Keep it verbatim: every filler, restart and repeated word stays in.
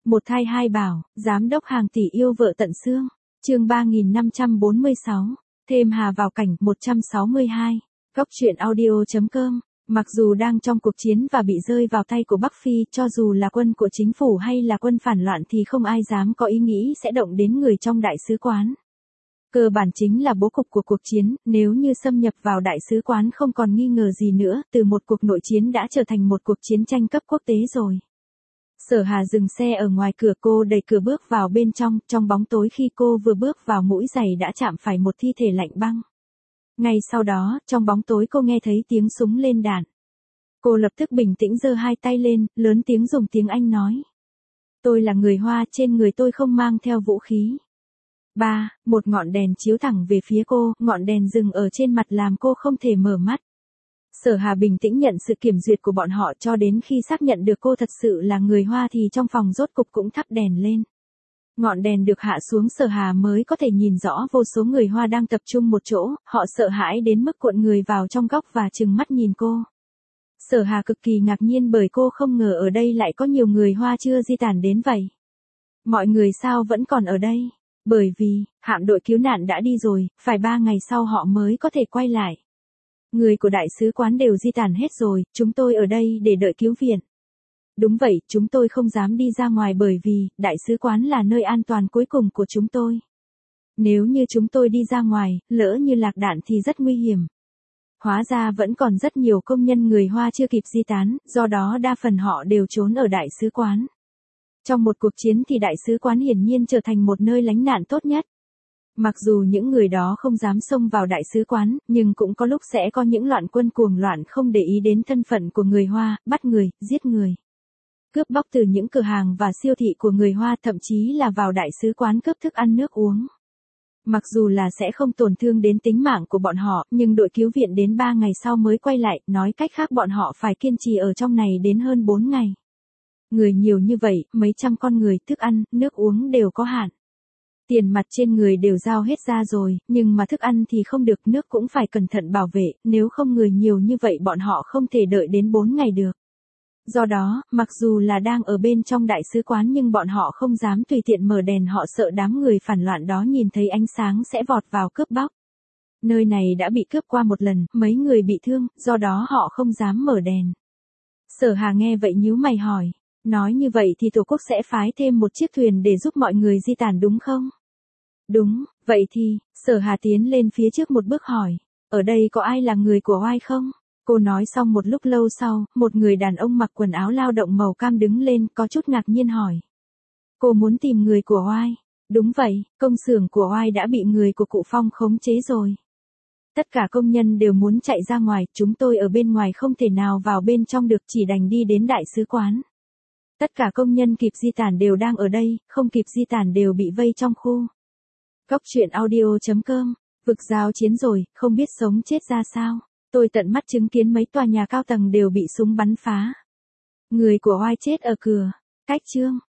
Một thai hai bảo, giám đốc hàng tỷ yêu vợ tận xương. Chương ba nghìn năm trăm bốn mươi sáu. Thêm Hà vào cảnh một trăm sáu mươi hai. Góc truyện audio chấm com. Mặc dù đang trong cuộc chiến và bị rơi vào tay của Bắc Phi, cho dù là quân của chính phủ hay là quân phản loạn thì không ai dám có ý nghĩ sẽ động đến người trong đại sứ quán. Cơ bản chính là bố cục của cuộc chiến, nếu như xâm nhập vào đại sứ quán không còn nghi ngờ gì nữa, từ một cuộc nội chiến đã trở thành một cuộc chiến tranh cấp quốc tế rồi. Sở Hà dừng xe ở ngoài cửa, cô đẩy cửa bước vào bên trong, trong bóng tối khi cô vừa bước vào mũi giày đã chạm phải một thi thể lạnh băng. Ngay sau đó, trong bóng tối cô nghe thấy tiếng súng lên đạn. Cô lập tức bình tĩnh giơ hai tay lên, lớn tiếng dùng tiếng Anh nói. Tôi là người Hoa, trên người tôi không mang theo vũ khí. Ba, một ngọn đèn chiếu thẳng về phía cô, ngọn đèn dừng ở trên mặt làm cô không thể mở mắt. Sở Hà bình tĩnh nhận sự kiểm duyệt của bọn họ cho đến khi xác nhận được cô thật sự là người Hoa thì trong phòng rốt cục cũng thắp đèn lên. Ngọn đèn được hạ xuống, Sở Hà mới có thể nhìn rõ vô số người Hoa đang tập trung một chỗ, họ sợ hãi đến mức cuộn người vào trong góc và trừng mắt nhìn cô. Sở Hà cực kỳ ngạc nhiên bởi cô không ngờ ở đây lại có nhiều người Hoa chưa di tản đến vậy. Mọi người sao vẫn còn ở đây? Bởi vì, hạm đội cứu nạn đã đi rồi, phải ba ngày sau họ mới có thể quay lại. Người của đại sứ quán đều di tản hết rồi, chúng tôi ở đây để đợi cứu viện. Đúng vậy, chúng tôi không dám đi ra ngoài bởi vì, đại sứ quán là nơi an toàn cuối cùng của chúng tôi. Nếu như chúng tôi đi ra ngoài, lỡ như lạc đạn thì rất nguy hiểm. Hóa ra vẫn còn rất nhiều công nhân người Hoa chưa kịp di tán, do đó đa phần họ đều trốn ở đại sứ quán. Trong một cuộc chiến thì đại sứ quán hiển nhiên trở thành một nơi lánh nạn tốt nhất. Mặc dù những người đó không dám xông vào đại sứ quán, nhưng cũng có lúc sẽ có những loạn quân cuồng loạn không để ý đến thân phận của người Hoa, bắt người, giết người. Cướp bóc từ những cửa hàng và siêu thị của người Hoa, thậm chí là vào đại sứ quán cướp thức ăn nước uống. Mặc dù là sẽ không tổn thương đến tính mạng của bọn họ, nhưng đội cứu viện đến ba ngày sau mới quay lại, nói cách khác bọn họ phải kiên trì ở trong này đến hơn bốn ngày. Người nhiều như vậy, mấy trăm con người, thức ăn, nước uống đều có hạn. Tiền mặt trên người đều giao hết ra rồi, nhưng mà thức ăn thì không được, nước cũng phải cẩn thận bảo vệ, nếu không người nhiều như vậy bọn họ không thể đợi đến bốn ngày được. Do đó, mặc dù là đang ở bên trong đại sứ quán nhưng bọn họ không dám tùy tiện mở đèn, họ sợ đám người phản loạn đó nhìn thấy ánh sáng sẽ vọt vào cướp bóc. Nơi này đã bị cướp qua một lần, mấy người bị thương, do đó họ không dám mở đèn. Sở Hà nghe vậy nhíu mày hỏi, nói như vậy thì Tổ quốc sẽ phái thêm một chiếc thuyền để giúp mọi người di tản đúng không? Đúng, vậy thì, Sở Hà tiến lên phía trước một bước hỏi, ở đây có ai là người của Oai không? Cô nói xong một lúc lâu sau, một người đàn ông mặc quần áo lao động màu cam đứng lên có chút ngạc nhiên hỏi. Cô muốn tìm người của Oai? Đúng vậy, công xưởng của Oai đã bị người của cụ Phong khống chế rồi. Tất cả công nhân đều muốn chạy ra ngoài, chúng tôi ở bên ngoài không thể nào vào bên trong được, chỉ đành đi đến đại sứ quán. Tất cả công nhân kịp di tản đều đang ở đây, không kịp di tản đều bị vây trong khu. Góc truyện audio chấm com. Vực giao chiến rồi, không biết sống chết ra sao. Tôi tận mắt chứng kiến mấy tòa nhà cao tầng đều bị súng bắn phá. Người của Oai chết ở cửa. Cách chương.